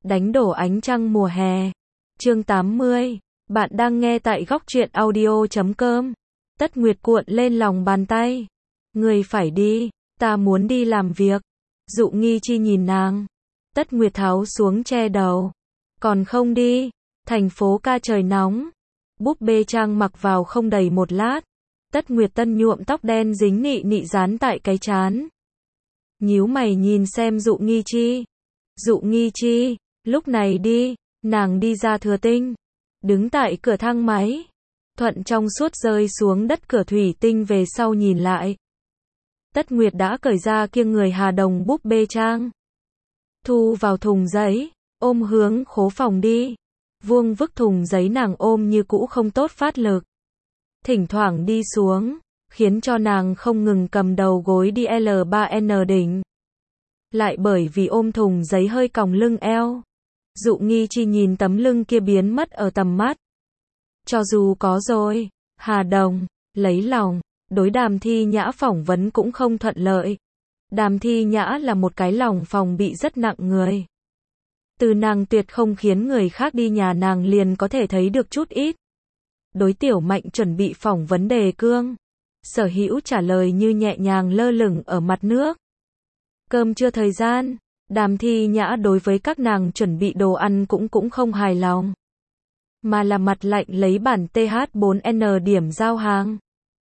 Đánh đổ ánh trăng mùa hè. Chương 80. Bạn đang nghe tại góc truyện audio.com. Tất Nguyệt cuộn lên lòng bàn tay. Người phải đi, ta muốn đi làm việc. Dụ Nghi Chi nhìn nàng. Tất Nguyệt tháo xuống che đầu. Còn không đi, thành phố ca trời nóng. Búp bê Trang mặc vào không đầy một lát. Tất Nguyệt Tân nhuộm tóc đen dính nị nị dán tại cái trán. Nhíu mày nhìn xem Dụ Nghi Chi. Dụ Nghi Chi, lúc này đi, nàng đi ra Thừa Tinh. Đứng tại cửa thang máy. Thuận trong suốt rơi xuống đất cửa thủy tinh về sau nhìn lại. Tất Nguyệt đã cởi ra kiêng người Hà Đồng búp bê Trang. Thu vào thùng giấy, ôm hướng khố phòng đi. Vuông vức thùng giấy nàng ôm như cũ không tốt phát lực. Thỉnh thoảng đi xuống, khiến cho nàng không ngừng cầm đầu gối đi L3N đỉnh. Lại bởi vì ôm thùng giấy hơi còng lưng eo. Dụ Nghi Chi nhìn tấm lưng kia biến mất ở tầm mắt. Cho dù có rồi, Hà Đồng, lấy lòng, đối Đàm Thi Nhã phỏng vấn cũng không thuận lợi. Đàm Thi Nhã là một cái lòng phòng bị rất nặng người. Từ nàng tuyệt không khiến người khác đi nhà nàng liền có thể thấy được chút ít. Đối Tiểu Mạnh chuẩn bị phỏng vấn đề cương. Sở Hữu trả lời như nhẹ nhàng lơ lửng ở mặt nước. Cơm trưa thời gian, Đàm Thi Nhã đối với các nàng chuẩn bị đồ ăn cũng không hài lòng. Mà là mặt lạnh lấy bản TH4N điểm giao hàng.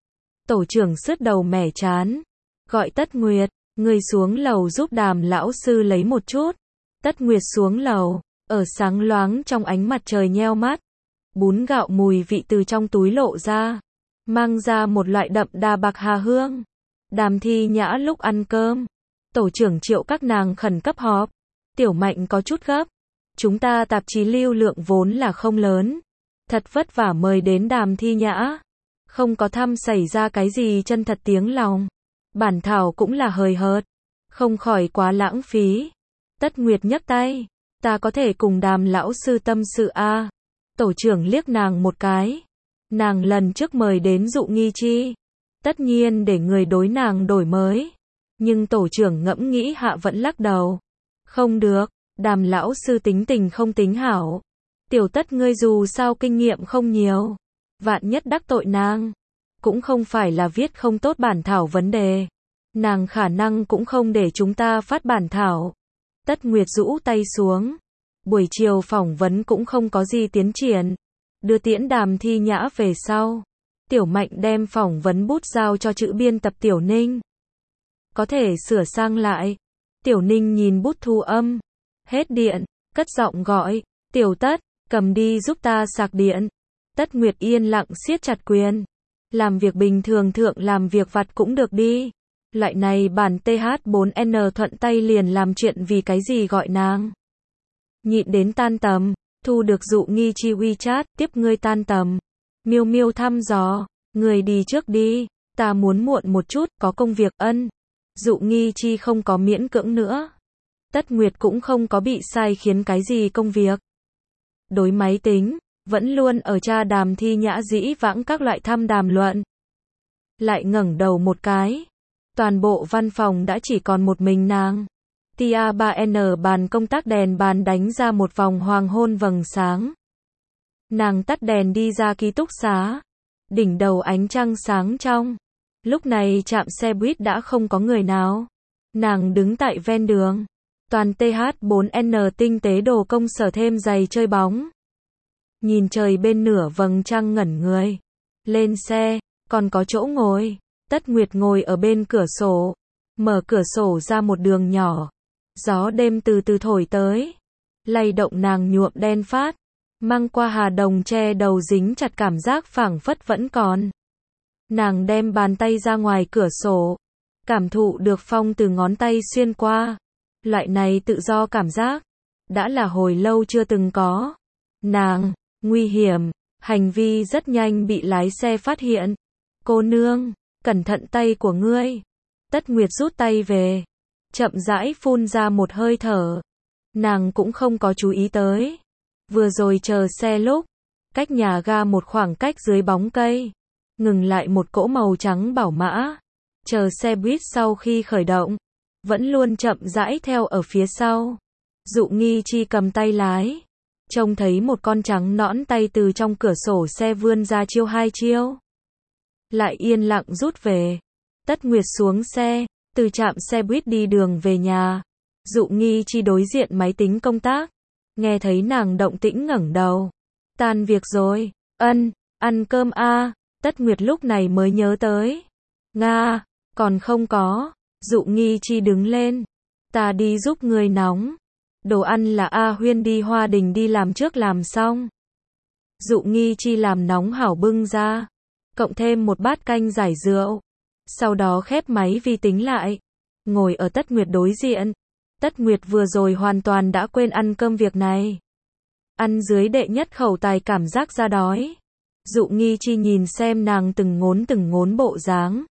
Tổ trưởng sứt đầu mẻ chán. Gọi Tất Nguyệt, người xuống lầu giúp Đàm lão sư lấy một chút. Tất Nguyệt xuống lầu, ở sáng loáng trong ánh mặt trời nheo mắt. Bún gạo mùi vị từ trong túi lộ ra. Mang ra một loại đậm đà bạc hà hương. Đàm Thi Nhã lúc ăn cơm. Tổ trưởng triệu các nàng khẩn cấp họp. Tiểu Mạnh có chút gấp. Chúng ta tạp chí lưu lượng vốn là không lớn. Thật vất vả mời đến Đàm Thi Nhã. Không có thăm xảy ra cái gì chân thật tiếng lòng. Bản thảo cũng là hời hợt. Không khỏi quá lãng phí. Tất Nguyệt nhấc tay. Ta có thể cùng Đàm lão sư tâm sự a. Tổ trưởng liếc nàng một cái. Nàng lần trước mời đến Dụ Nghi Chi. Tất nhiên để người đối nàng đổi mới. Nhưng tổ trưởng ngẫm nghĩ hạ vẫn lắc đầu. Không được, Đàm lão sư tính tình không tính hảo. Tiểu Tất ngươi dù sao kinh nghiệm không nhiều. Vạn nhất đắc tội nàng. Cũng không phải là viết không tốt bản thảo vấn đề. Nàng khả năng cũng không để chúng ta phát bản thảo. Tất Nguyệt rũ tay xuống. Buổi chiều phỏng vấn cũng không có gì tiến triển. Đưa tiễn Đàm Thi Nhã về sau. Tiểu Mạnh đem phỏng vấn bút giao cho chữ biên tập Tiểu Ninh. Có thể sửa sang lại. Tiểu Ninh nhìn bút thu âm. Hết điện, cất giọng gọi. Tiểu Tất, cầm đi giúp ta sạc điện. Tất Nguyệt yên lặng siết chặt quyền. Làm việc bình thường thượng làm việc vặt cũng được đi. Loại này bản TH4N thuận tay liền làm chuyện vì cái gì gọi nàng. Nhịn đến tan tầm, thu được Dụ Nghi Chi WeChat, tiếp ngươi tan tầm. Miêu Miêu thăm dò, người đi trước đi, ta muốn muộn một chút, có công việc ân. Dụ Nghi Chi không có miễn cưỡng nữa. Tất Nguyệt cũng không có bị sai khiến cái gì công việc. Đối máy tính, vẫn luôn ở tra Đàm Thi Nhã dĩ vãng các loại thăm đàm luận. Lại ngẩng đầu một cái. Toàn bộ văn phòng đã chỉ còn một mình nàng. Tia 3N bàn công tác đèn bàn đánh ra một vòng hoàng hôn vầng sáng. Nàng tắt đèn đi ra ký túc xá. Đỉnh đầu ánh trăng sáng trong. Lúc này trạm xe buýt đã không có người nào. Nàng đứng tại ven đường. Toàn TH4N tinh tế đồ công sở thêm giày chơi bóng. Nhìn trời bên nửa vầng trăng ngẩn người. Lên xe, còn có chỗ ngồi. Tất Nguyệt ngồi ở bên cửa sổ. Mở cửa sổ ra một đường nhỏ. Gió đêm từ từ thổi tới. Lay động nàng nhuộm đen phát. Mang qua Hà Đồng che đầu dính chặt cảm giác phảng phất vẫn còn. Nàng đem bàn tay ra ngoài cửa sổ. Cảm thụ được phong từ ngón tay xuyên qua. Loại này tự do cảm giác. Đã là hồi lâu chưa từng có. Nàng, nguy hiểm. Hành vi rất nhanh bị lái xe phát hiện. Cô nương, cẩn thận tay của ngươi. Tất Nguyệt rút tay về. Chậm rãi phun ra một hơi thở. Nàng cũng không có chú ý tới. Vừa rồi chờ xe lúc. Cách nhà ga một khoảng cách dưới bóng cây. Ngừng lại một cỗ màu trắng bảo mã. Chờ xe buýt sau khi khởi động. Vẫn luôn chậm rãi theo ở phía sau. Dụ Nghi Chi cầm tay lái, trông thấy một con trắng nõn tay từ trong cửa sổ xe vươn ra chiêu hai chiêu. Lại yên lặng rút về. Tất Nguyệt xuống xe, từ trạm xe buýt đi đường về nhà. Dụ Nghi Chi đối diện máy tính công tác, nghe thấy nàng động tĩnh ngẩng đầu. Tan việc rồi, ăn cơm a. Tất Nguyệt lúc này mới nhớ tới. Nga, còn không có. Dụ Nghi Chi đứng lên. Ta đi giúp người nóng. Đồ ăn là A Huyên đi Hoa Đình đi làm trước làm xong. Dụ Nghi Chi làm nóng hảo bưng ra. Cộng thêm một bát canh giải rượu. Sau đó khép máy vi tính lại. Ngồi ở Tất Nguyệt đối diện. Tất Nguyệt vừa rồi hoàn toàn đã quên ăn cơm việc này. Ăn dưới đệ nhất khẩu tài cảm giác ra đói. Dụ Nghi Chi nhìn xem nàng từng ngốn bộ dáng.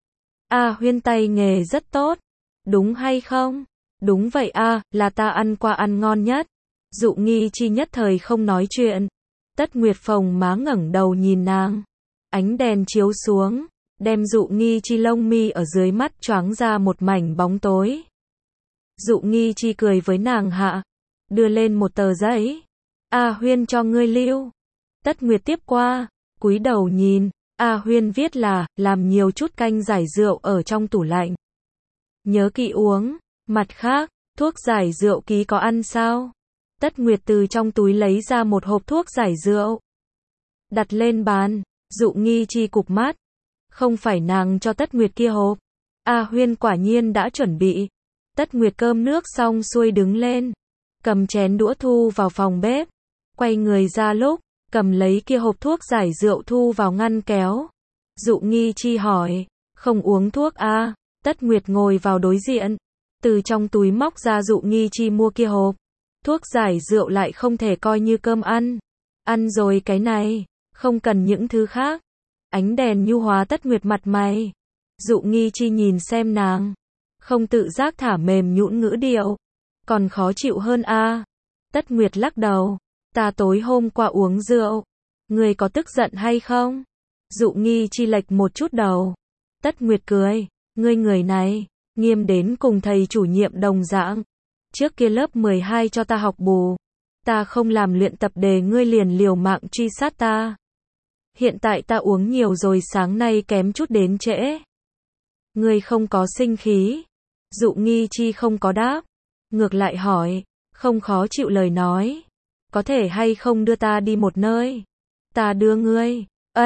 A Huyên tay nghề rất tốt. Đúng hay không? Đúng vậy a, là ta ăn qua ăn ngon nhất. Dụ Nghi Chi nhất thời không nói chuyện. Tất Nguyệt phồng má ngẩng đầu nhìn nàng. Ánh đèn chiếu xuống, đem Dụ Nghi Chi lông mi ở dưới mắt choáng ra một mảnh bóng tối. Dụ Nghi Chi cười với nàng hạ, đưa lên một tờ giấy. A Huyên cho ngươi lưu. Tất Nguyệt tiếp qua, cúi đầu nhìn. A Huyên viết là, làm nhiều chút canh giải rượu ở trong tủ lạnh. Nhớ kỹ uống. Mặt khác, thuốc giải rượu ký có ăn sao? Tất Nguyệt từ trong túi lấy ra một hộp thuốc giải rượu. Đặt lên bàn. Dụ Nghi Chi cụp mắt. Không phải nàng cho Tất Nguyệt kia hộp. A Huyên quả nhiên đã chuẩn bị. Tất Nguyệt cơm nước xong xuôi đứng lên. Cầm chén đũa thu vào phòng bếp. Quay người ra lúc, cầm lấy kia hộp thuốc giải rượu thu vào ngăn kéo. Dụ Nghi Chi hỏi, không uống thuốc à? Tất Nguyệt ngồi vào đối diện. Từ trong túi móc ra Dụ Nghi Chi mua kia hộp. Thuốc giải rượu lại không thể coi như cơm ăn. Ăn rồi cái này, không cần những thứ khác. Ánh đèn nhu hóa Tất Nguyệt mặt mày. Dụ Nghi Chi nhìn xem nàng. Không tự giác thả mềm nhũn ngữ điệu. Còn khó chịu hơn a. Tất Nguyệt lắc đầu. Ta tối hôm qua uống rượu. Người có tức giận hay không? Dụ Nghi Chi lệch một chút đầu. Tất Nguyệt cười. Ngươi người này, nghiêm đến cùng thầy chủ nhiệm đồng dạng. Trước kia lớp 12 cho ta học bù. Ta không làm luyện tập đề ngươi liền liều mạng truy sát ta. Hiện tại ta uống nhiều rồi sáng nay kém chút đến trễ. Ngươi không có sinh khí. Dụ Nghi Chi không có đáp. Ngược lại hỏi, không khó chịu lời nói. Có thể hay không đưa ta đi một nơi? Ta đưa ngươi.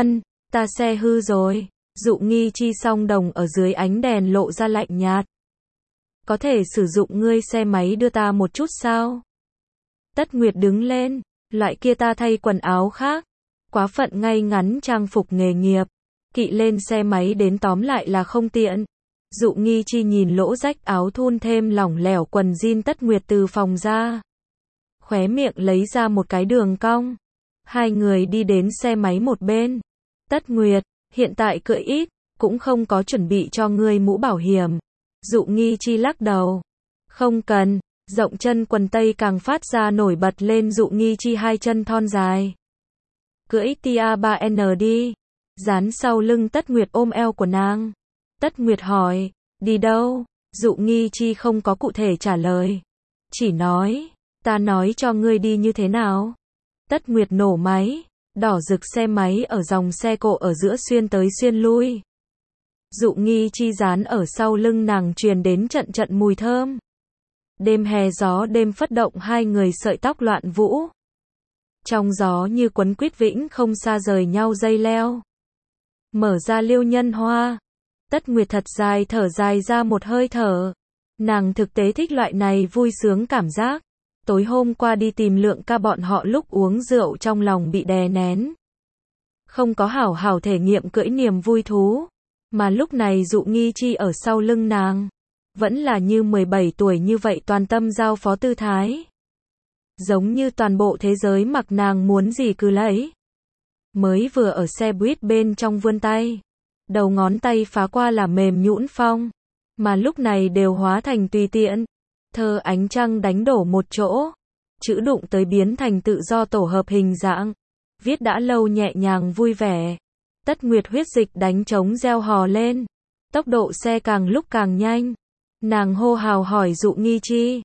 Ta xe hư rồi. Dụ Nghi Chi song đồng ở dưới ánh đèn lộ ra lạnh nhạt. Có thể sử dụng ngươi xe máy đưa ta một chút sao? Tất Nguyệt đứng lên. Loại kia ta thay quần áo khác. Quá phận ngay ngắn trang phục nghề nghiệp. Kỵ lên xe máy đến tóm lại là không tiện. Dụ Nghi Chi nhìn lỗ rách áo thun thêm lỏng lẻo quần jean Tất Nguyệt từ phòng ra. Khóe miệng lấy ra một cái đường cong. Hai người đi đến xe máy một bên. Tất Nguyệt, hiện tại cưỡi ít, cũng không có chuẩn bị cho ngươi mũ bảo hiểm. Dụ Nghi Chi lắc đầu. Không cần, rộng chân quần tây càng phát ra nổi bật lên Dụ Nghi Chi hai chân thon dài. Cưỡi Tia 3N đi. Dán sau lưng Tất Nguyệt ôm eo của nàng. Tất Nguyệt hỏi, đi đâu? Dụ Nghi Chi không có cụ thể trả lời. Chỉ nói, ta nói cho ngươi đi như thế nào? Tất Nguyệt nổ máy, đỏ rực xe máy ở dòng xe cộ ở giữa xuyên tới xuyên lui. Dụ Nghi Chi dán ở sau lưng nàng truyền đến trận trận mùi thơm. Đêm hè gió đêm phất động hai người sợi tóc loạn vũ. Trong gió như quấn quýt vĩnh không xa rời nhau dây leo. Mở ra liêu nhân hoa. Tất Nguyệt thật dài thở dài ra một hơi thở. Nàng thực tế thích loại này vui sướng cảm giác. Tối hôm qua đi tìm Lượng ca bọn họ lúc uống rượu trong lòng bị đè nén. Không có hảo hảo thể nghiệm cưỡi niềm vui thú. Mà lúc này Dụ Nghi Chi ở sau lưng nàng. Vẫn là như 17 tuổi như vậy toàn tâm giao phó tư thái. Giống như toàn bộ thế giới mặc nàng muốn gì cứ lấy. Mới vừa ở xe buýt bên trong vươn tay. Đầu ngón tay phá qua là mềm nhũn phong. Mà lúc này đều hóa thành tùy tiện. Thơ ánh trăng đánh đổ một chỗ. Chữ đụng tới biến thành tự do tổ hợp hình dạng. Viết đã lâu nhẹ nhàng vui vẻ. Tất Nguyệt huyết dịch đánh trống reo hò lên. Tốc độ xe càng lúc càng nhanh. Nàng hô hào hỏi Dụ Nghi Chi.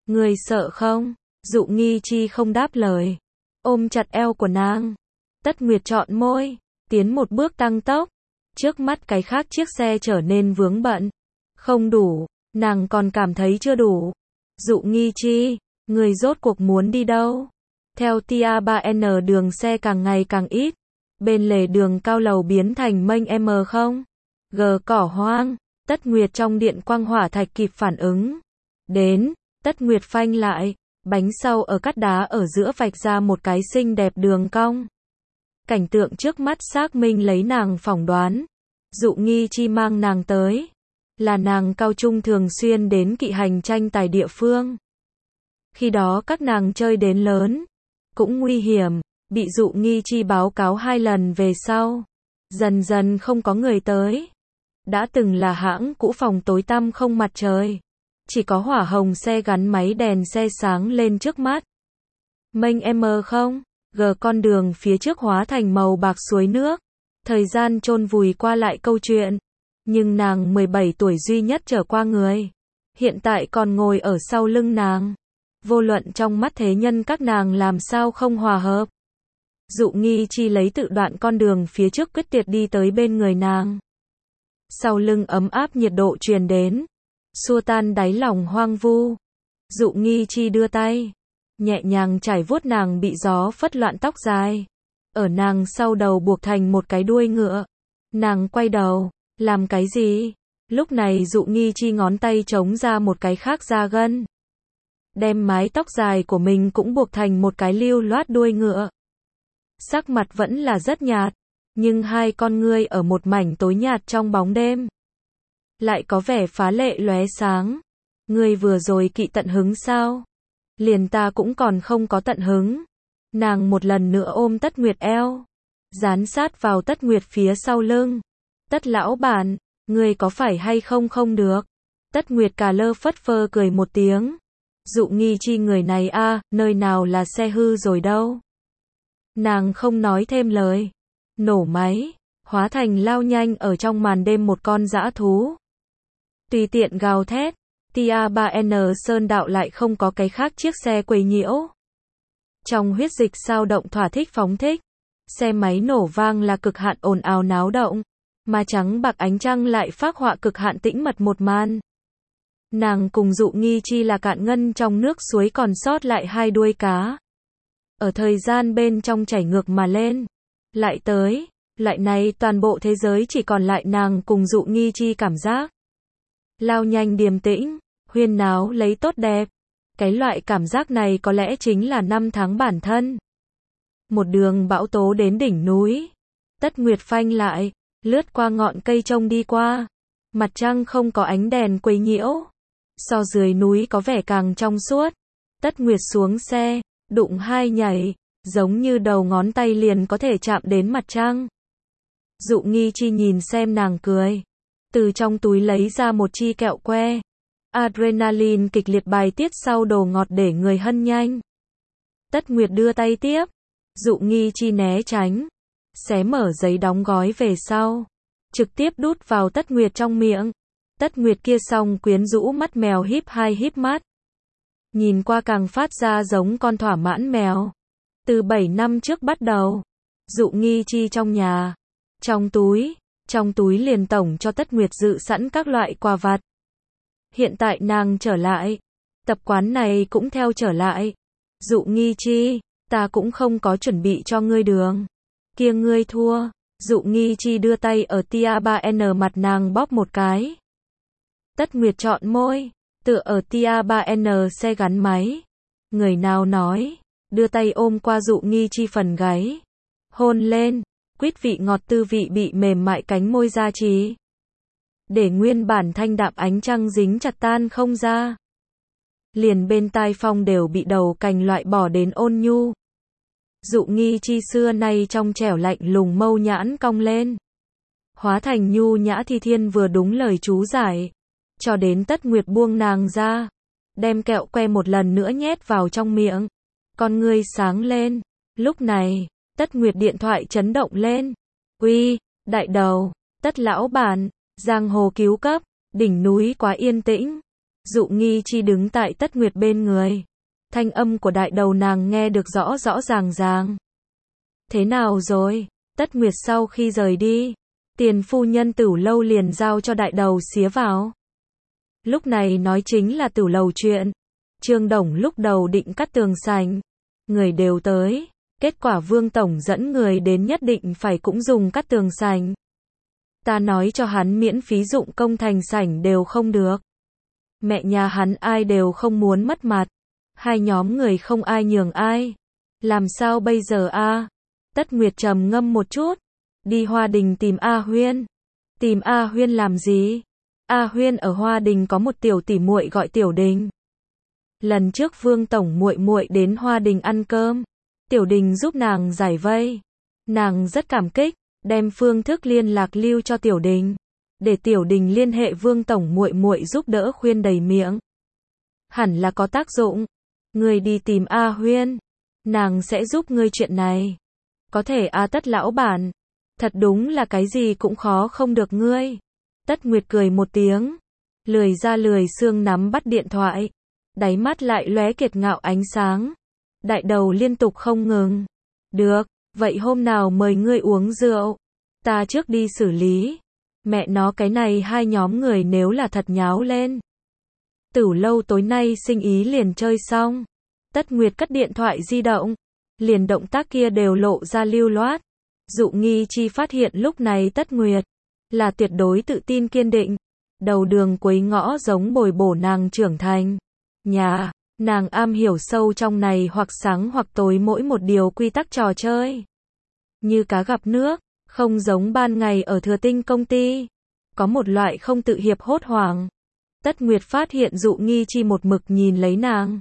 Người sợ không? Dụ Nghi Chi không đáp lời. Ôm chặt eo của nàng. Tất Nguyệt trọn môi. Tiến một bước tăng tốc. Trước mắt cái khác chiếc xe trở nên vướng bận. Không đủ. Nàng còn cảm thấy chưa đủ. Dụ Nghi Chi, người rốt cuộc muốn đi đâu? Theo tia 3N đường xe càng ngày càng ít. Bên lề đường cao lầu biến thành mênh M0. G cỏ hoang. Tất Nguyệt trong điện quang hỏa thạch kịp phản ứng. Đến. Tất Nguyệt phanh lại. Bánh sau ở cắt đá ở giữa vạch ra một cái xinh đẹp đường cong. Cảnh tượng trước mắt xác minh lấy nàng phỏng đoán. Dụ Nghi Chi mang nàng tới. Là nàng cao trung thường xuyên đến kỵ hành tranh tài địa phương. Khi đó các nàng chơi đến lớn. Cũng nguy hiểm. Bị Dụ Nghi Chi báo cáo 2 lần về sau. Dần dần không có người tới. Đã từng là hãng cũ phòng tối tăm không mặt trời. Chỉ có hỏa hồng xe gắn máy đèn xe sáng lên trước mắt. Mênh M0, G con đường phía trước hóa thành màu bạc suối nước. Thời gian chôn vùi qua lại câu chuyện. Nhưng nàng 17 tuổi duy nhất trở qua người. Hiện tại còn ngồi ở sau lưng nàng. Vô luận trong mắt thế nhân các nàng làm sao không hòa hợp. Dụ Nghi Chi lấy tự đoạn con đường phía trước quyết tuyệt đi tới bên người nàng. Sau lưng ấm áp nhiệt độ truyền đến. Xua tan đáy lòng hoang vu. Dụ Nghi Chi đưa tay. Nhẹ nhàng trải vuốt nàng bị gió phất loạn tóc dài. Ở nàng sau đầu buộc thành một cái đuôi ngựa. Nàng quay đầu. Làm cái gì? Lúc này Dụ Nghi Chi ngón tay chống ra một cái khác ra gân. Đem mái tóc dài của mình cũng buộc thành một cái lưu loát đuôi ngựa. Sắc mặt vẫn là rất nhạt. Nhưng hai con ngươi ở một mảnh tối nhạt trong bóng đêm. Lại có vẻ phá lệ lóe sáng. Ngươi vừa rồi kỵ tận hứng sao? Liền ta cũng còn không có tận hứng. Nàng một lần nữa ôm Tất Nguyệt eo. Dán sát vào Tất Nguyệt phía sau lưng. Tất lão bản, ngươi có phải hay không không được? Tất Nguyệt cà lơ phất phơ cười một tiếng. Dụ Nghi Chi người này a, nơi nào là xe hư rồi đâu. Nàng không nói thêm lời. Nổ máy, hóa thành lao nhanh ở trong màn đêm một con dã thú. Tùy tiện gào thét, tia 3N sơn đạo lại không có cái khác chiếc xe quấy nhiễu. Trong huyết dịch sao động thỏa thích phóng thích. Xe máy nổ vang là cực hạn ồn ào náo động. Mà trắng bạc ánh trăng lại phác họa cực hạn tĩnh mật một màn. Nàng cùng Dụ Nghi Chi là cạn ngân trong nước suối còn sót lại 2 đuôi cá. Ở thời gian bên trong chảy ngược mà lên. Lại tới, loại này toàn bộ thế giới chỉ còn lại nàng cùng Dụ Nghi Chi cảm giác. Lao nhanh điềm tĩnh, huyên náo lấy tốt đẹp. Cái loại cảm giác này có lẽ chính là năm tháng bản thân. Một đường bão tố đến đỉnh núi. Tất Nguyệt phanh lại, lướt qua ngọn cây trông đi qua. Mặt trăng không có ánh đèn quấy nhiễu. So dưới núi có vẻ càng trong suốt. Tất Nguyệt xuống xe, đụng hai nhảy. Giống như đầu ngón tay liền có thể chạm đến mặt trăng. Dụ Nghi Chi nhìn xem nàng cười. Từ trong túi lấy ra một chi kẹo que. Adrenaline kịch liệt bài tiết sau đồ ngọt để người hân nhanh. Tất Nguyệt đưa tay tiếp. Dụ Nghi Chi né tránh. Xé mở giấy đóng gói về sau. Trực tiếp đút vào Tất Nguyệt trong miệng. Tất Nguyệt kia xong quyến rũ mắt mèo híp hai híp mắt. Nhìn qua càng phát ra giống con thỏa mãn mèo. Từ 7 năm trước bắt đầu. Dụ Nghi Chi trong nhà. Trong túi liền tổng cho Tất Nguyệt dự sẵn các loại quà vặt. Hiện tại nàng trở lại. Tập quán này cũng theo trở lại. Dụ Nghi Chi, ta cũng không có chuẩn bị cho ngươi đường. Kia ngươi thua. Dụ Nghi Chi đưa tay ở tia 3N mặt nàng bóp một cái. Tất Nguyệt trọn môi. Tựa ở tia 3N xe gắn máy. Người nào nói. Đưa tay ôm qua Dụ Nghi Chi phần gáy. Hôn lên. Quýt vị ngọt tư vị bị mềm mại cánh môi ra trì. Để nguyên bản thanh đạm ánh trăng dính chặt tan không ra. Liền bên tai phong đều bị đầu cành loại bỏ đến ôn nhu. Dụ Nghi Chi xưa nay trong trẻo lạnh lùng mâu nhãn cong lên. Hóa thành nhu nhã thi thiên vừa đúng lời chú giải. Cho đến Tất Nguyệt buông nàng ra. Đem kẹo que một lần nữa nhét vào trong miệng. Con ngươi sáng lên. Lúc này, Tất Nguyệt điện thoại chấn động lên. Uy, đại đầu, Tất lão bản, giang hồ cứu cấp, đỉnh núi quá yên tĩnh. Dụ Nghi Chi đứng tại Tất Nguyệt bên người. Thanh âm của đại đầu nàng nghe được rõ rõ ràng ràng. Thế nào rồi? Tất Nguyệt sau khi rời đi, tiền phu nhân Tửu Lâu liền giao cho đại đầu xía vào. Lúc này nói chính là Tửu Lầu chuyện. Trương Đồng lúc đầu định cắt tường sành. Người đều tới. Kết quả Vương Tổng dẫn người đến nhất định phải cũng dùng cắt tường sành. Ta nói cho hắn miễn phí dụng công thành sảnh đều không được. Mẹ nhà hắn ai đều không muốn mất mặt. Hai nhóm người không ai nhường ai. Làm sao bây giờ a? Tất Nguyệt trầm ngâm một chút. Đi Hoa Đình tìm A Huyên. Tìm A Huyên làm gì? A Huyên ở Hoa Đình có một tiểu tỷ muội gọi Tiểu Đình. Lần trước Vương Tổng muội muội đến Hoa Đình ăn cơm. Tiểu Đình giúp nàng giải vây. Nàng rất cảm kích, đem phương thức liên lạc lưu cho Tiểu Đình. Để Tiểu Đình liên hệ Vương Tổng muội muội giúp đỡ khuyên đầy miệng. Hẳn là có tác dụng. Ngươi đi tìm A Huyên. Nàng sẽ giúp ngươi chuyện này. Có thể A Tất lão bản. Thật đúng là cái gì cũng khó không được ngươi. Tất Nguyệt cười một tiếng. Lười ra lười xương nắm bắt điện thoại. Đáy mắt lại lóe kiệt ngạo ánh sáng. Đại đầu liên tục không ngừng. Được, vậy hôm nào mời ngươi uống rượu. Ta trước đi xử lý. Mẹ nó cái này hai nhóm người nếu là thật nháo lên. Tửu Lâu tối nay sinh ý liền chơi xong. Tất Nguyệt cất điện thoại di động. Liền động tác kia đều lộ ra lưu loát. Dụ Nghi Chi phát hiện lúc này Tất Nguyệt là tuyệt đối tự tin kiên định. Đầu đường cuối ngõ giống bồi bổ nàng trưởng thành. Nhà, nàng am hiểu sâu trong này hoặc sáng hoặc tối mỗi một điều quy tắc trò chơi. Như cá gặp nước, không giống ban ngày ở Thừa Tinh công ty. Có một loại không tự hiệp hốt hoảng. Tất Nguyệt phát hiện Dụ Nghi Chi một mực nhìn lấy nàng.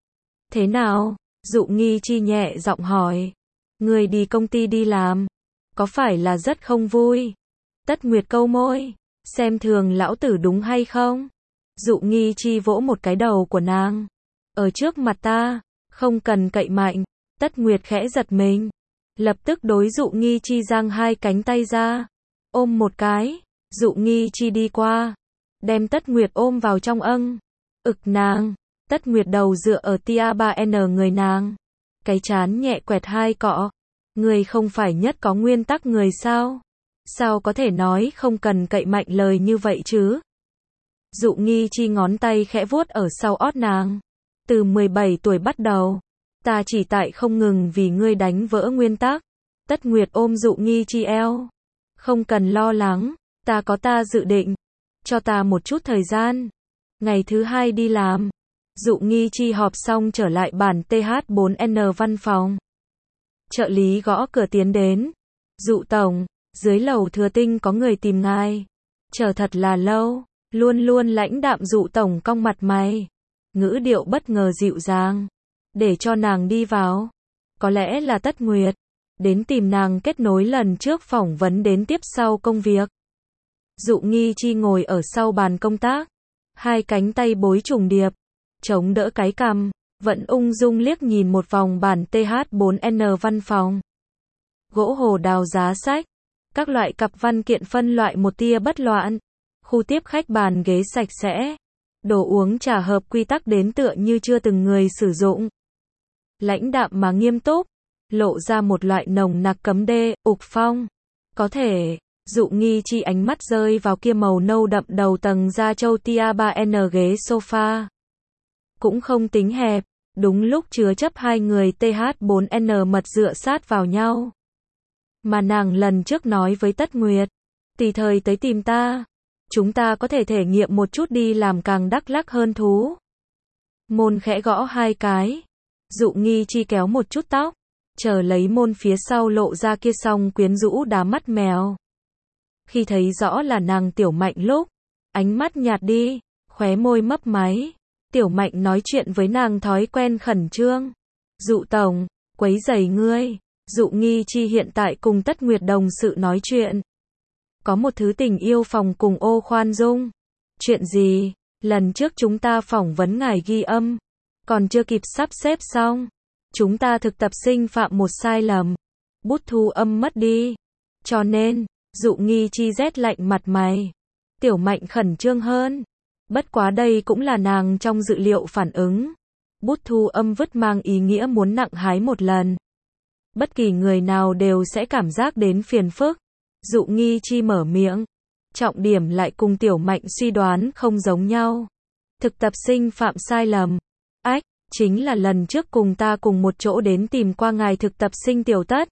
Thế nào? Dụ Nghi Chi nhẹ giọng hỏi. Người đi công ty đi làm. Có phải là rất không vui? Tất Nguyệt câu môi. Xem thường lão tử đúng hay không? Dụ Nghi Chi vỗ một cái đầu của nàng. Ở trước mặt ta, không cần cậy mạnh. Tất Nguyệt khẽ giật mình. Lập tức đối Dụ Nghi Chi giang hai cánh tay ra. Ôm một cái. Dụ Nghi Chi đi qua. Đem Tất Nguyệt ôm vào trong âng. Ực nàng. Tất Nguyệt đầu dựa ở tia 3N người nàng. Cái chán nhẹ quẹt hai cọ. Người không phải nhất có nguyên tắc người sao? Sao có thể nói không cần cậy mạnh lời như vậy chứ? Dụ Nghi Chi ngón tay khẽ vuốt ở sau ót nàng. Từ 17 tuổi bắt đầu. Ta chỉ tại không ngừng vì ngươi đánh vỡ nguyên tắc. Tất Nguyệt ôm Dụ Nghi Chi eo. Không cần lo lắng. Ta có ta dự định. Cho ta một chút thời gian. Ngày thứ hai đi làm. Dụ Nghi Chi họp xong trở lại bản TH4N văn phòng. Trợ lý gõ cửa tiến đến. Dụ Tổng, dưới lầu Thừa Tinh có người tìm ngài. Chờ thật là lâu. Luôn luôn lãnh đạm Dụ Tổng cong mặt mày. Ngữ điệu bất ngờ dịu dàng. Để cho nàng đi vào. Có lẽ là Tất Nguyệt. Đến tìm nàng kết nối lần trước phỏng vấn đến tiếp sau công việc. Dụ Nghi Chi ngồi ở sau bàn công tác. Hai cánh tay bối trùng điệp. Chống đỡ cái cằm. Vẫn ung dung liếc nhìn một vòng bản TH4N văn phòng. Gỗ hồ đào giá sách. Các loại cặp văn kiện phân loại một tia bất loạn. Khu tiếp khách bàn ghế sạch sẽ. Đồ uống trà hợp quy tắc đến tựa như chưa từng người sử dụng. Lãnh đạm mà nghiêm túc. Lộ ra một loại nồng nặc cấm đê, ục phong. Có thể, Dụ Nghi Chi ánh mắt rơi vào kia màu nâu đậm đầu tầng da trâu tia 3N ghế sofa. Cũng không tính hẹp. Đúng lúc chứa chấp hai người TH4N mật dựa sát vào nhau. Mà nàng lần trước nói với Tất Nguyệt. Tùy thời tới tìm ta. Chúng ta có thể thể nghiệm một chút đi làm càng đắc lắc hơn thú. Môn khẽ gõ hai cái. Dụ Nghi Chi kéo một chút tóc. Chờ lấy môn phía sau lộ ra kia song quyến rũ đá mắt mèo. Khi thấy rõ là nàng Tiểu Mạnh lúc. Ánh mắt nhạt đi. Khóe môi mấp máy. Tiểu Mạnh nói chuyện với nàng thói quen khẩn trương. Dụ Tổng, quấy rầy ngươi. Dụ Nghi Chi hiện tại cùng Tất Nguyệt đồng sự nói chuyện. Có một thứ tình yêu phòng cùng ô khoan dung. Chuyện gì? Lần trước chúng ta phỏng vấn ngài ghi âm. Còn chưa kịp sắp xếp xong. Chúng ta thực tập sinh phạm một sai lầm. Bút thu âm mất đi. Cho nên, Dụ Nghi Chi rét lạnh mặt mày. Tiểu Mạnh khẩn trương hơn. Bất quá đây cũng là nàng trong dự liệu phản ứng. Bút thu âm vứt mang ý nghĩa muốn nặng hái một lần. Bất kỳ người nào đều sẽ cảm giác đến phiền phức. Dụ Nghi Chi mở miệng. Trọng điểm lại cùng Tiểu Mạnh suy đoán không giống nhau. Thực tập sinh phạm sai lầm. Ách, chính là lần trước cùng ta cùng một chỗ đến tìm qua ngài thực tập sinh Tiểu Tất.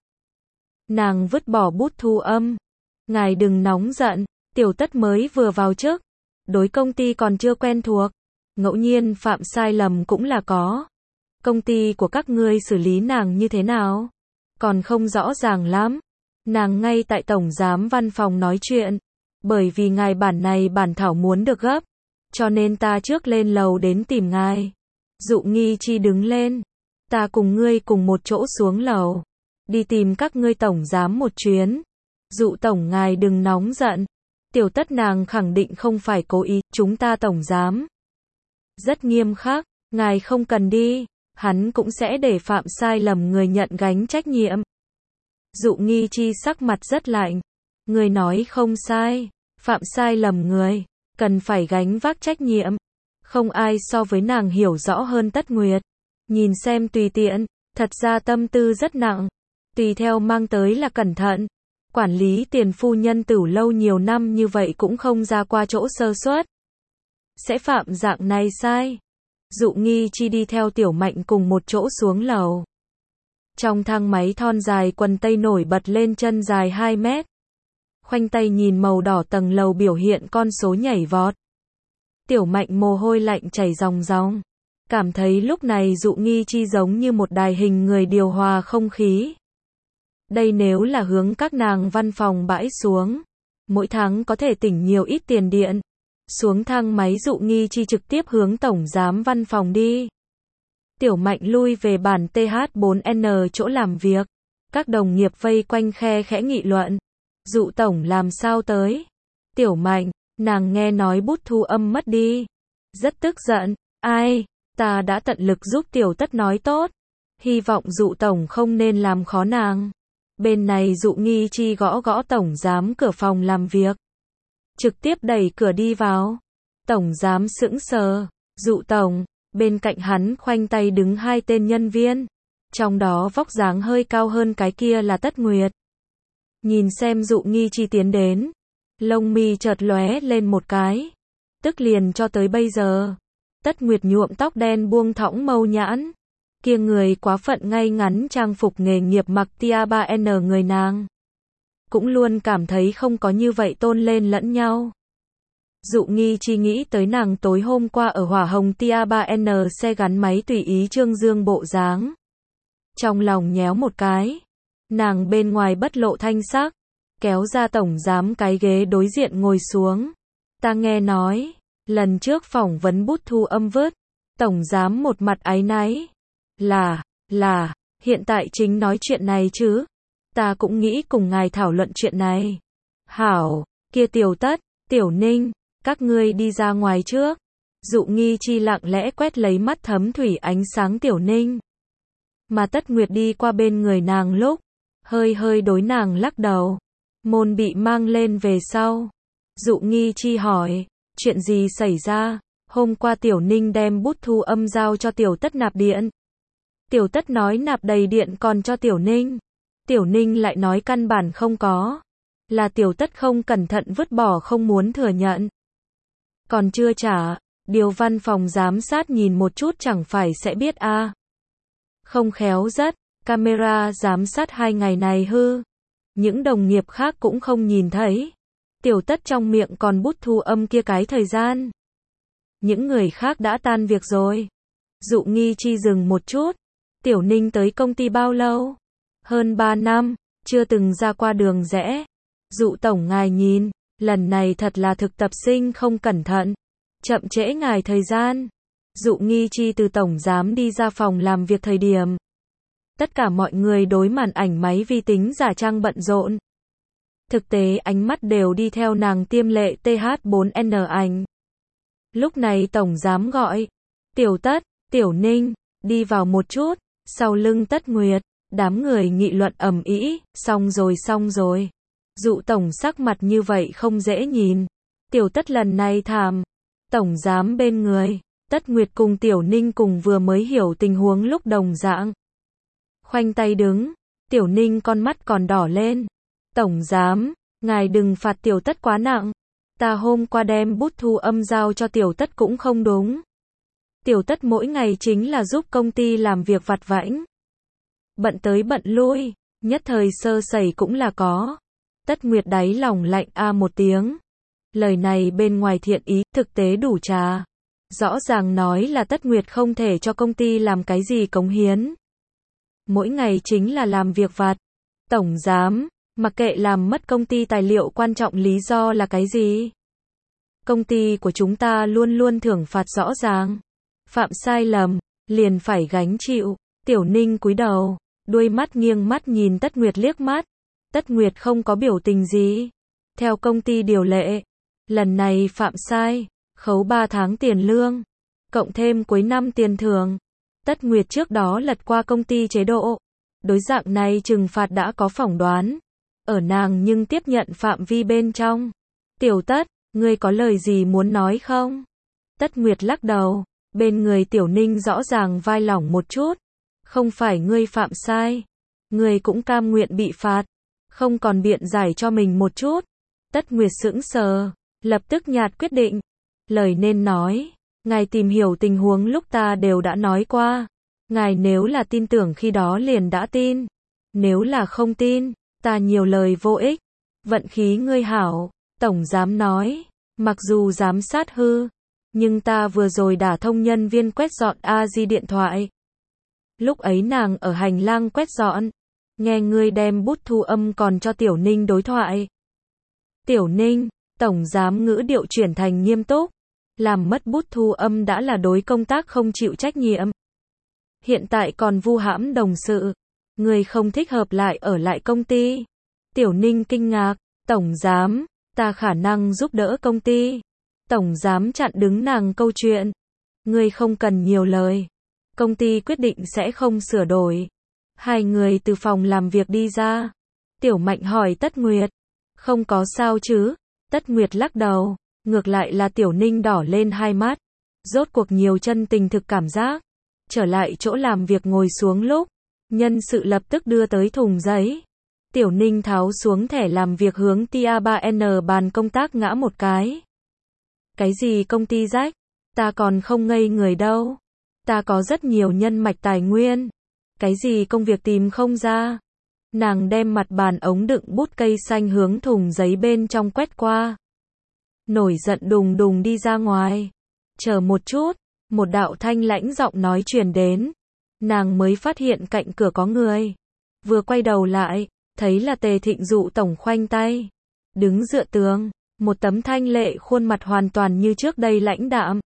Nàng vứt bỏ bút thu âm. Ngài đừng nóng giận, Tiểu Tất mới vừa vào chức. Đối công ty còn chưa quen thuộc. Ngẫu nhiên phạm sai lầm cũng là có. Công ty của các ngươi xử lý nàng như thế nào? Còn không rõ ràng lắm. Nàng ngay tại tổng giám văn phòng nói chuyện. Bởi vì ngài bản này bản thảo muốn được gấp. Cho nên ta trước lên lầu đến tìm ngài. Dụ Nghi Chi đứng lên. Ta cùng ngươi cùng một chỗ xuống lầu. Đi tìm các ngươi tổng giám một chuyến. Dụ tổng ngài đừng nóng giận. Tiểu Tất nàng khẳng định không phải cố ý, chúng ta tổng giám. Rất nghiêm khắc, ngài không cần đi, hắn cũng sẽ để phạm sai lầm người nhận gánh trách nhiệm. Dụ Nghi Chi sắc mặt rất lạnh. Người nói không sai, phạm sai lầm người, cần phải gánh vác trách nhiệm. Không ai so với nàng hiểu rõ hơn Tất Nguyệt. Nhìn xem tùy tiện, thật ra tâm tư rất nặng. Tùy theo mang tới là cẩn thận. Quản lý tiền phu nhân Tửu lâu nhiều năm như vậy cũng không ra qua chỗ sơ suất. Sẽ phạm dạng này sai. Dụ Nghi Chi đi theo Tiểu Mạnh cùng một chỗ xuống lầu. Trong thang máy thon dài quần tây nổi bật lên chân dài 2 mét. Khoanh tay nhìn màu đỏ tầng lầu biểu hiện con số nhảy vọt. Tiểu Mạnh mồ hôi lạnh chảy ròng ròng. Cảm thấy lúc này Dụ Nghi Chi giống như một đài hình người điều hòa không khí. Đây nếu là hướng các nàng văn phòng bãi xuống. Mỗi tháng có thể tỉnh nhiều ít tiền điện. Xuống thang máy Dụ Nghi Chi trực tiếp hướng tổng giám văn phòng đi. Tiểu Mạnh lui về bàn TH4N chỗ làm việc. Các đồng nghiệp vây quanh khe khẽ nghị luận. Dụ tổng làm sao tới? Tiểu Mạnh, nàng nghe nói bút thu âm mất đi. Rất tức giận. Ai? Ta đã tận lực giúp Tiểu Tất nói tốt. Hy vọng Dụ tổng không nên làm khó nàng. Bên này Dụ Nghi Chi gõ gõ tổng giám cửa phòng làm việc. Trực tiếp đẩy cửa đi vào. Tổng giám sững sờ. Dụ tổng. Bên cạnh hắn khoanh tay đứng 2 tên nhân viên. Trong đó vóc dáng hơi cao hơn cái kia là Tất Nguyệt. Nhìn xem Dụ Nghi Chi tiến đến. Lông mi chợt lóe lên một cái. Tức liền cho tới bây giờ. Tất Nguyệt nhuộm tóc đen buông thõng mâu nhãn. Kia người quá phận ngay ngắn trang phục nghề nghiệp mặc tia 3N người nàng. Cũng luôn cảm thấy không có như vậy tôn lên lẫn nhau. Dụ Nghi Chi nghĩ tới nàng tối hôm qua ở hỏa hồng tia 3N xe gắn máy tùy ý trương dương bộ dáng. Trong lòng nhéo một cái. Nàng bên ngoài bất lộ thanh sắc. Kéo ra tổng giám cái ghế đối diện ngồi xuống. Ta nghe nói. Lần trước phỏng vấn bút thu âm vứt. Tổng giám một mặt áy náy. Là, hiện tại chính nói chuyện này chứ. Ta cũng nghĩ cùng ngài thảo luận chuyện này. Hảo, kia Tiểu Tất, Tiểu Ninh, các ngươi đi ra ngoài trước. Dụ Nghi Chi lặng lẽ quét lấy mắt thấm thủy ánh sáng Tiểu Ninh. Mà Tất Nguyệt đi qua bên người nàng lúc, hơi đối nàng lắc đầu. Môn bị mang lên về sau. Dụ Nghi Chi hỏi, chuyện gì xảy ra? Hôm qua Tiểu Ninh đem bút thu âm giao cho Tiểu Tất nạp điện. Tiểu Tất nói nạp đầy điện còn cho Tiểu Ninh. Tiểu Ninh lại nói căn bản không có. Là Tiểu Tất không cẩn thận vứt bỏ không muốn thừa nhận. Còn chưa trả, điều văn phòng giám sát nhìn một chút chẳng phải sẽ biết a. Không khéo rất, camera giám sát 2 ngày này hư. Những đồng nghiệp khác cũng không nhìn thấy. Tiểu Tất trong miệng còn bút thu âm kia cái thời gian. Những người khác đã tan việc rồi. Dụ Nghi Chi dừng một chút. Tiểu Ninh tới công ty bao lâu? Hơn 3 năm, chưa từng ra qua đường rẽ. Dụ tổng ngài nhìn, lần này thật là thực tập sinh không cẩn thận. Chậm trễ ngài thời gian. Dụ Nghi Chi từ tổng giám đi ra phòng làm việc thời điểm. Tất cả mọi người đối màn ảnh máy vi tính giả trang bận rộn. Thực tế ánh mắt đều đi theo nàng tiêm lệ TH4N ảnh. Lúc này tổng giám gọi. Tiểu Tất, Tiểu Ninh, đi vào một chút. Sau lưng Tất Nguyệt, đám người nghị luận ầm ĩ, xong rồi. Dụ tổng sắc mặt như vậy không dễ nhìn. Tiểu Tất lần này thảm. Tổng giám bên người, Tất Nguyệt cùng Tiểu Ninh cùng vừa mới hiểu tình huống lúc đồng dạng. Khoanh tay đứng, Tiểu Ninh con mắt còn đỏ lên. Tổng giám, ngài đừng phạt Tiểu Tất quá nặng. Ta hôm qua đem bút thu âm giao cho Tiểu Tất cũng không đúng. Tiểu Tất mỗi ngày chính là giúp công ty làm việc vặt vãnh. Bận tới bận lui, nhất thời sơ sẩy cũng là có. Tất Nguyệt đáy lòng lạnh một tiếng. Lời này bên ngoài thiện ý, thực tế đủ trà. Rõ ràng nói là Tất Nguyệt không thể cho công ty làm cái gì cống hiến. Mỗi ngày chính là làm việc vặt. Tổng giám, mặc kệ làm mất công ty tài liệu quan trọng lý do là cái gì? Công ty của chúng ta luôn luôn thưởng phạt rõ ràng. Phạm sai lầm, liền phải gánh chịu. Tiểu Ninh cúi đầu, đuôi mắt nghiêng mắt nhìn Tất Nguyệt liếc mắt. Tất Nguyệt không có biểu tình gì. Theo công ty điều lệ, lần này phạm sai, khấu 3 tháng tiền lương, cộng thêm cuối năm tiền thưởng. Tất Nguyệt trước đó lật qua công ty chế độ. Đối dạng này trừng phạt đã có phỏng đoán. Ở nàng nhưng tiếp nhận phạm vi bên trong. Tiểu Tất, ngươi có lời gì muốn nói không? Tất Nguyệt lắc đầu. Bên người Tiểu Ninh rõ ràng vai lỏng một chút. Không phải ngươi phạm sai. Ngươi cũng cam nguyện bị phạt. Không còn biện giải cho mình một chút. Tất Nguyệt sững sờ. Lập tức nhạt quyết định. Lời nên nói. Ngài tìm hiểu tình huống lúc ta đều đã nói qua. Ngài nếu là tin tưởng khi đó liền đã tin. Nếu là không tin, ta nhiều lời vô ích. Vận khí ngươi hảo. Tổng giám nói. Mặc dù giám sát hư. Nhưng ta vừa rồi đả thông nhân viên quét dọn di điện thoại. Lúc ấy nàng ở hành lang quét dọn. Nghe ngươi đem bút thu âm còn cho Tiểu Ninh đối thoại. Tiểu Ninh, tổng giám ngữ điệu chuyển thành nghiêm túc. Làm mất bút thu âm đã là đối công tác không chịu trách nhiệm. Hiện tại còn vu hãm đồng sự. Ngươi không thích hợp lại ở lại công ty. Tiểu Ninh kinh ngạc. Tổng giám, ta khả năng giúp đỡ công ty. Tổng giám chặn đứng nàng câu chuyện. Ngươi không cần nhiều lời. Công ty quyết định sẽ không sửa đổi. Hai người từ phòng làm việc đi ra. Tiểu Mạnh hỏi Tất Nguyệt. Không có sao chứ? Tất Nguyệt lắc đầu. Ngược lại là Tiểu Ninh đỏ lên hai mắt. Rốt cuộc nhiều chân tình thực cảm giác. Trở lại chỗ làm việc ngồi xuống lúc. Nhân sự lập tức đưa tới thùng giấy. Tiểu Ninh tháo xuống thẻ làm việc hướng TA3N bàn công tác ngã một cái. Cái gì công ty rách? Ta còn không ngây người đâu. Ta có rất nhiều nhân mạch tài nguyên. Cái gì công việc tìm không ra? Nàng đem mặt bàn ống đựng bút cây xanh hướng thùng giấy bên trong quét qua. Nổi giận đùng đùng đi ra ngoài. Chờ một chút, một đạo thanh lãnh giọng nói truyền đến. Nàng mới phát hiện cạnh cửa có người. Vừa quay đầu lại, thấy là Tề Thịnh Dụ tổng khoanh tay. Đứng dựa tường, một tấm thanh lệ khuôn mặt hoàn toàn như trước đây lãnh đạm.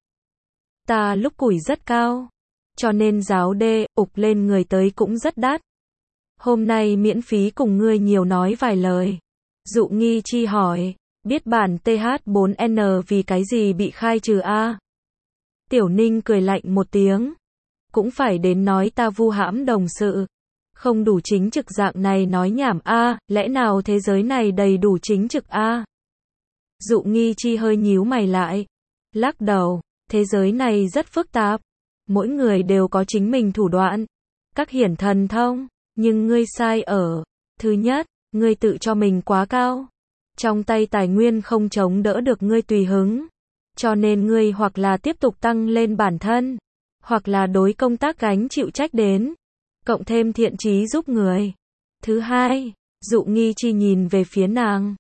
Ta lúc củi rất cao. Cho nên giáo đê, ục lên người tới cũng rất đắt. Hôm nay miễn phí cùng ngươi nhiều nói vài lời. Dụ Nghi Chi hỏi, biết bản TH4N vì cái gì bị khai trừ a? Tiểu Ninh cười lạnh một tiếng. Cũng phải đến nói ta vu hãm đồng sự. Không đủ chính trực dạng này nói nhảm a, lẽ nào thế giới này đầy đủ chính trực a? Dụ Nghi Chi hơi nhíu mày lại. Lắc đầu, thế giới này rất phức tạp. Mỗi người đều có chính mình thủ đoạn. Các hiển thần thông. Nhưng ngươi sai ở. Thứ nhất, ngươi tự cho mình quá cao. Trong tay tài nguyên không chống đỡ được ngươi tùy hứng. Cho nên ngươi hoặc là tiếp tục tăng lên bản thân. Hoặc là đối công tác gánh chịu trách đến. Cộng thêm thiện chí giúp người. Thứ hai, Dụ Nghi Chi nhìn về phía nàng.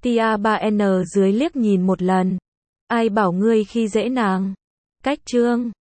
TA3N dưới liếc nhìn một lần. Ai bảo ngươi khi dễ nàng. Cách trương.